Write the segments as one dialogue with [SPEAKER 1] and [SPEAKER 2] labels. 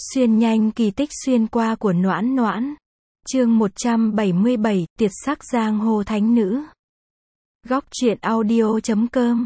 [SPEAKER 1] Xuyên nhanh kỳ tích xuyên qua của Noãn Noãn. Chương 177, Tiệt sắc giang hồ thánh nữ. Góc truyện audio.com.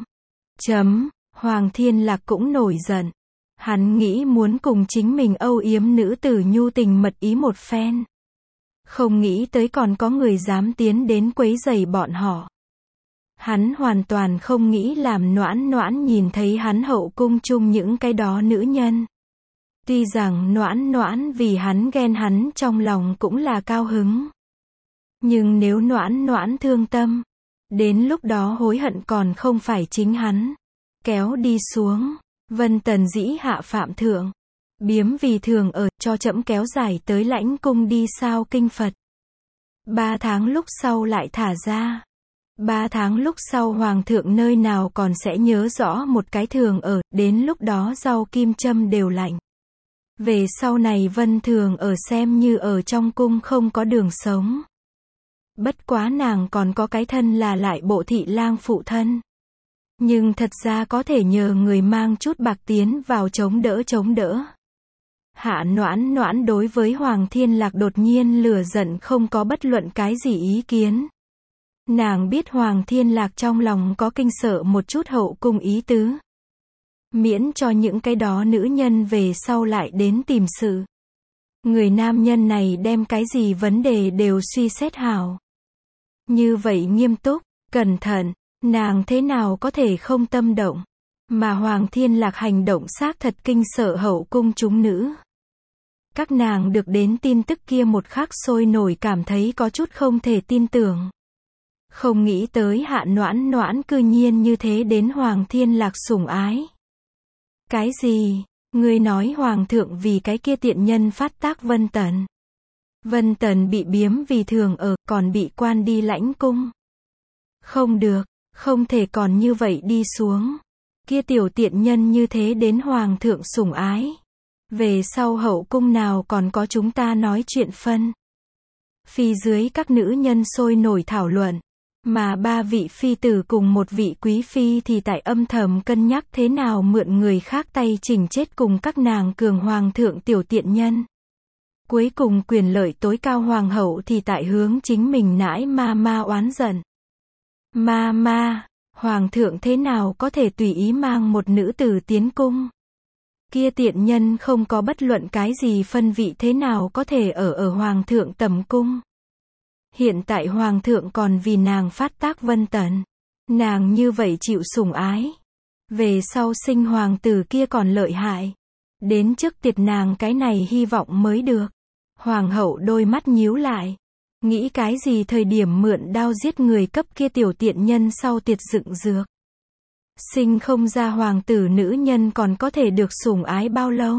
[SPEAKER 1] Hoàng Thiên Lạc cũng nổi giận. Hắn nghĩ muốn cùng chính mình âu yếm nữ tử nhu tình mật ý một phen. Không nghĩ tới còn có người dám tiến đến quấy rầy bọn họ. Hắn hoàn toàn không nghĩ làm Noãn Noãn nhìn thấy hắn hậu cung chung những cái đó nữ nhân. Tuy rằng Noãn Noãn vì hắn ghen hắn trong lòng cũng là cao hứng. Nhưng nếu Noãn Noãn thương tâm, đến lúc đó hối hận còn không phải chính hắn. Kéo đi xuống, Vân Tần dĩ hạ phạm thượng. Biếm vì thường ở, cho trẫm kéo dài tới lãnh cung đi sao kinh Phật. 3 tháng lúc sau lại thả ra. 3 tháng lúc sau hoàng thượng nơi nào còn sẽ nhớ rõ một cái thường ở, đến lúc đó rau kim châm đều lạnh. Về sau này Vân Thường ở xem như ở trong cung không có đường sống. Bất quá nàng còn có cái thân là lại bộ thị lang phụ thân. Nhưng thật ra có thể nhờ người mang chút bạc tiến vào chống đỡ. Hạ Noãn Noãn đối với Hoàng Thiên Lạc đột nhiên lửa giận không có bất luận cái gì ý kiến. Nàng biết Hoàng Thiên Lạc trong lòng có kinh sợ một chút hậu cung ý tứ. Miễn cho những cái đó nữ nhân về sau lại đến tìm sự. Người nam nhân này đem cái gì vấn đề đều suy xét hảo. Như vậy nghiêm túc, cẩn thận, nàng thế nào có thể không tâm động. Mà Hoàng Thiên Lạc hành động xác thật kinh sợ hậu cung chúng nữ. Các nàng được đến tin tức kia một khắc sôi nổi cảm thấy có chút không thể tin tưởng. Không nghĩ tới Hạ Noãn Noãn cư nhiên như thế đến Hoàng Thiên Lạc sủng ái. Cái gì? Ngươi nói hoàng thượng vì cái kia tiện nhân phát tác Vân Tần. Vân Tần bị biếm vì thường ở, còn bị quan đi lãnh cung. Không được, không thể còn như vậy đi xuống. Kia tiểu tiện nhân như thế đến hoàng thượng sủng ái. Về sau hậu cung nào còn có chúng ta nói chuyện phân. Phi dưới các nữ nhân sôi nổi thảo luận. Mà 3 vị phi tử cùng một vị quý phi thì tại âm thầm cân nhắc thế nào mượn người khác tay chỉnh chết cùng các nàng cường hoàng thượng tiểu tiện nhân. Cuối cùng quyền lợi tối cao hoàng hậu thì tại hướng chính mình nãi ma oán giận. Ma, hoàng thượng thế nào có thể tùy ý mang một nữ tử tiến cung. Kia tiện nhân không có bất luận cái gì phân vị thế nào có thể ở hoàng thượng tầm cung. Hiện tại hoàng thượng còn vì nàng phát tác Vân Tần. Nàng như vậy chịu sủng ái. Về sau sinh hoàng tử kia còn lợi hại. Đến trước tiệt nàng cái này hy vọng mới được. Hoàng hậu đôi mắt nhíu lại. Nghĩ cái gì thời điểm mượn đao giết người cấp kia tiểu tiện nhân sau tiệt dựng dược. Sinh không ra hoàng tử nữ nhân còn có thể được sủng ái bao lâu.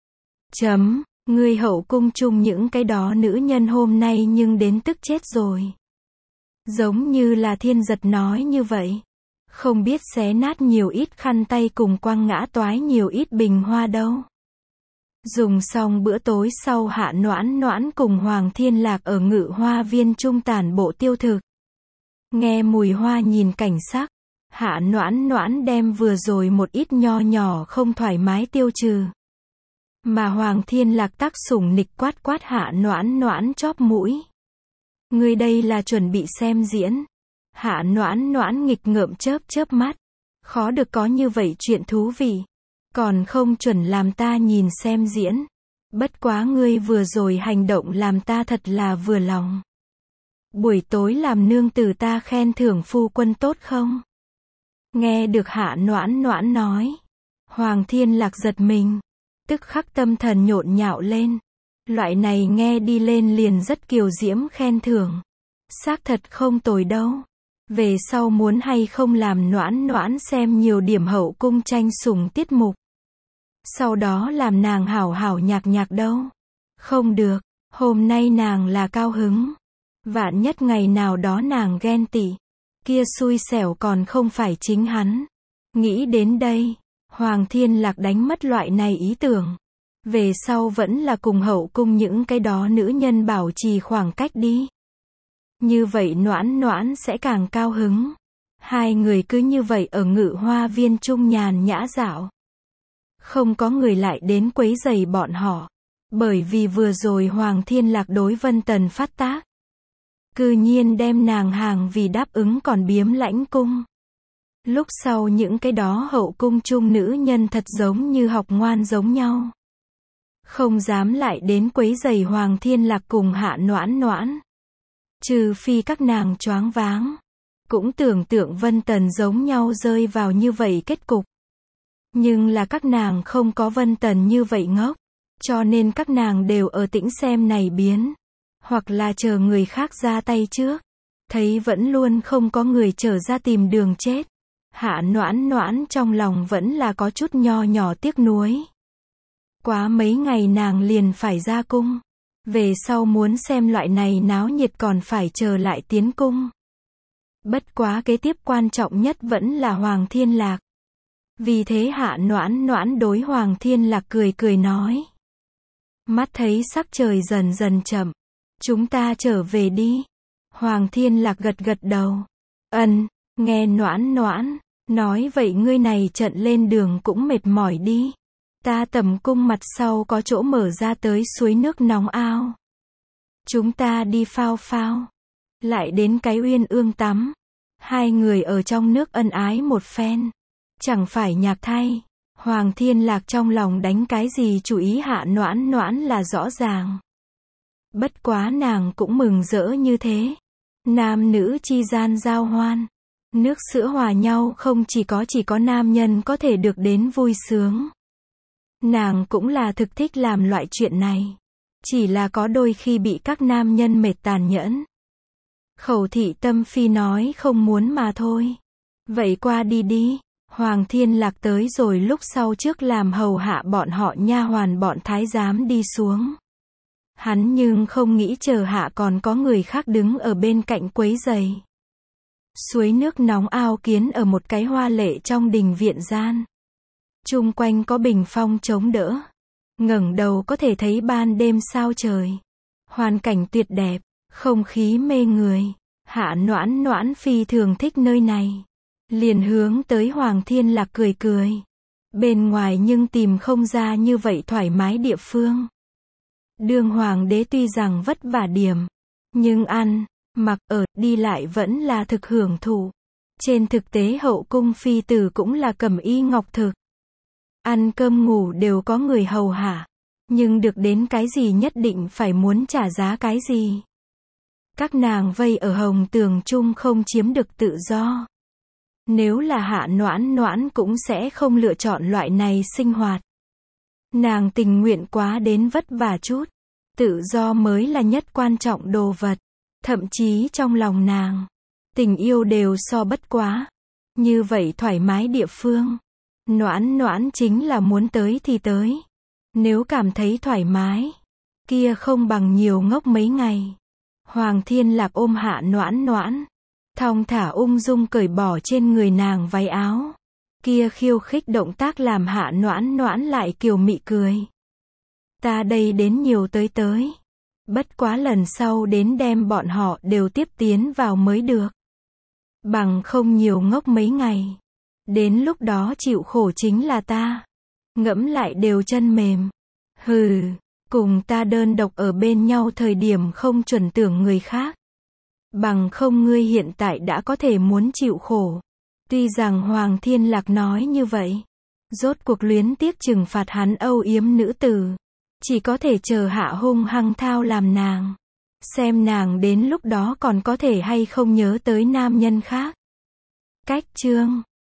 [SPEAKER 1] Người hậu cung chung những cái đó nữ nhân hôm nay nhưng đến tức chết rồi. Giống như là Thiên Giật nói như vậy. Không biết xé nát nhiều ít khăn tay cùng quăng ngã toái nhiều ít bình hoa đâu. Dùng xong bữa tối sau Hạ Noãn Noãn cùng Hoàng Thiên Lạc ở Ngự Hoa Viên trung tản bộ tiêu thực. Nghe mùi hoa nhìn cảnh sắc. Hạ Noãn Noãn đem vừa rồi một ít nho nhỏ không thoải mái tiêu trừ. Mà Hoàng Thiên Lạc tác sủng nịch quát Hạ Noãn Noãn chóp mũi. Ngươi đây là chuẩn bị xem diễn. Hạ Noãn Noãn nghịch ngợm chớp mắt. Khó được có như vậy chuyện thú vị. Còn không chuẩn làm ta nhìn xem diễn. Bất quá ngươi vừa rồi hành động làm ta thật là vừa lòng. Buổi tối làm nương tử ta khen thưởng phu quân tốt không? Nghe được Hạ Noãn Noãn nói. Hoàng Thiên Lạc giật mình. Tức khắc tâm thần nhộn nhạo lên. Loại này nghe đi lên liền rất kiều diễm khen thưởng. Xác thật không tồi đâu. Về sau muốn hay không làm Noãn Noãn xem nhiều điểm hậu cung tranh sủng tiết mục. Sau đó làm nàng hảo nhạc đâu. Không được, hôm nay nàng là cao hứng. Vạn nhất ngày nào đó nàng ghen tị. Kia xui xẻo còn không phải chính hắn. Nghĩ đến đây. Hoàng Thiên Lạc đánh mất loại này ý tưởng. Về sau vẫn là cùng hậu cung những cái đó nữ nhân bảo trì khoảng cách đi. Như vậy Noãn Noãn sẽ càng cao hứng. Hai người cứ như vậy ở Ngự Hoa Viên trung nhàn nhã dạo. Không có người lại đến quấy rầy bọn họ. Bởi vì vừa rồi Hoàng Thiên Lạc đối Vân Tần phát tác. Cư nhiên đem nàng hàng vì đáp ứng còn biếm lãnh cung. Lúc sau những cái đó hậu cung chung nữ nhân thật giống như học ngoan giống nhau. Không dám lại đến quấy rầy Hoàng Thiên Lạc cùng Hạ Noãn Noãn. Trừ phi các nàng choáng váng. Cũng tưởng tượng Vân Tần giống nhau rơi vào như vậy kết cục. Nhưng là các nàng không có Vân Tần như vậy ngốc. Cho nên các nàng đều ở tĩnh xem này biến. Hoặc là chờ người khác ra tay trước. Thấy vẫn luôn không có người trở ra tìm đường chết. Hạ Noãn Noãn trong lòng vẫn là có chút nho nhỏ tiếc nuối. Quá mấy ngày nàng liền phải ra cung. Về sau muốn xem loại này náo nhiệt còn phải chờ lại tiến cung. Bất quá kế tiếp quan trọng nhất vẫn là Hoàng Thiên Lạc. Vì thế Hạ Noãn Noãn đối Hoàng Thiên Lạc cười cười nói. Mắt thấy sắc trời dần dần chậm. Chúng ta trở về đi. Hoàng Thiên Lạc gật gật đầu. Nghe Noãn Noãn. Nói vậy ngươi này trận lên đường cũng mệt mỏi đi. Ta tầm cung mặt sau có chỗ mở ra tới suối nước nóng ao. Chúng ta đi phao phao. Lại đến cái uyên ương tắm. Hai người ở trong nước ân ái một phen. Chẳng phải nhạc thay. Hoàng Thiên Lạc trong lòng đánh cái gì chủ ý Hạ Noãn Noãn là rõ ràng. Bất quá nàng cũng mừng rỡ như thế. Nam nữ chi gian giao hoan. Nước sữa hòa nhau không chỉ có nam nhân có thể được đến vui sướng. Nàng cũng là thực thích làm loại chuyện này. Chỉ là có đôi khi bị các nam nhân mệt tàn nhẫn. Khẩu thị tâm phi nói không muốn mà thôi. Vậy qua đi đi. Hoàng Thiên Lạc tới rồi lúc sau trước làm hầu hạ bọn họ nha hoàn bọn thái giám đi xuống. Hắn nhưng không nghĩ chờ hạ còn có người khác đứng ở bên cạnh quấy giày. Suối nước nóng ao kiến ở một cái hoa lệ trong đình viện gian. Chung quanh có bình phong chống đỡ. Ngẩng đầu có thể thấy ban đêm sao trời. Hoàn cảnh tuyệt đẹp, không khí mê người. Hạ Noãn Noãn phi thường thích nơi này. Liền hướng tới Hoàng Thiên Lạc cười cười. Bên ngoài nhưng tìm không ra như vậy thoải mái địa phương. Đương hoàng đế tuy rằng vất vả điểm. Nhưng ăn, mặc ở, đi lại vẫn là thực hưởng thụ. Trên thực tế hậu cung phi tử cũng là cẩm y ngọc thực. Ăn cơm ngủ đều có người hầu hạ. Nhưng được đến cái gì nhất định phải muốn trả giá cái gì. Các nàng vây ở hồng tường chung không chiếm được tự do. Nếu là Hạ Noãn Noãn cũng sẽ không lựa chọn loại này sinh hoạt. Nàng tình nguyện quá đến vất vả chút. Tự do mới là nhất quan trọng đồ vật. Thậm chí trong lòng nàng, tình yêu đều so bất quá. Như vậy thoải mái địa phương. Noãn Noãn chính là muốn tới thì tới. Nếu cảm thấy thoải mái, kia không bằng nhiều ngốc mấy ngày. Hoàng Thiên Lạc ôm Hạ Noãn Noãn. Thong thả ung dung cởi bỏ trên người nàng váy áo. Kia khiêu khích động tác làm Hạ Noãn Noãn lại kiều mị cười. Ta đây đến nhiều tới. Bất quá lần sau đến đem bọn họ đều tiếp tiến vào mới được. Bằng không nhiều ngốc mấy ngày. Đến lúc đó chịu khổ chính là ta. Ngẫm lại đều chân mềm. Hừ, cùng ta đơn độc ở bên nhau thời điểm không chuẩn tưởng người khác. Bằng không ngươi hiện tại đã có thể muốn chịu khổ. Tuy rằng Hoàng Thiên Lạc nói như vậy. Rốt cuộc luyến tiếc trừng phạt hắn âu yếm nữ tử. Chỉ có thể chờ hạ hung hăng thao làm nàng. Xem nàng đến lúc đó còn có thể hay không nhớ tới nam nhân khác. Cách chương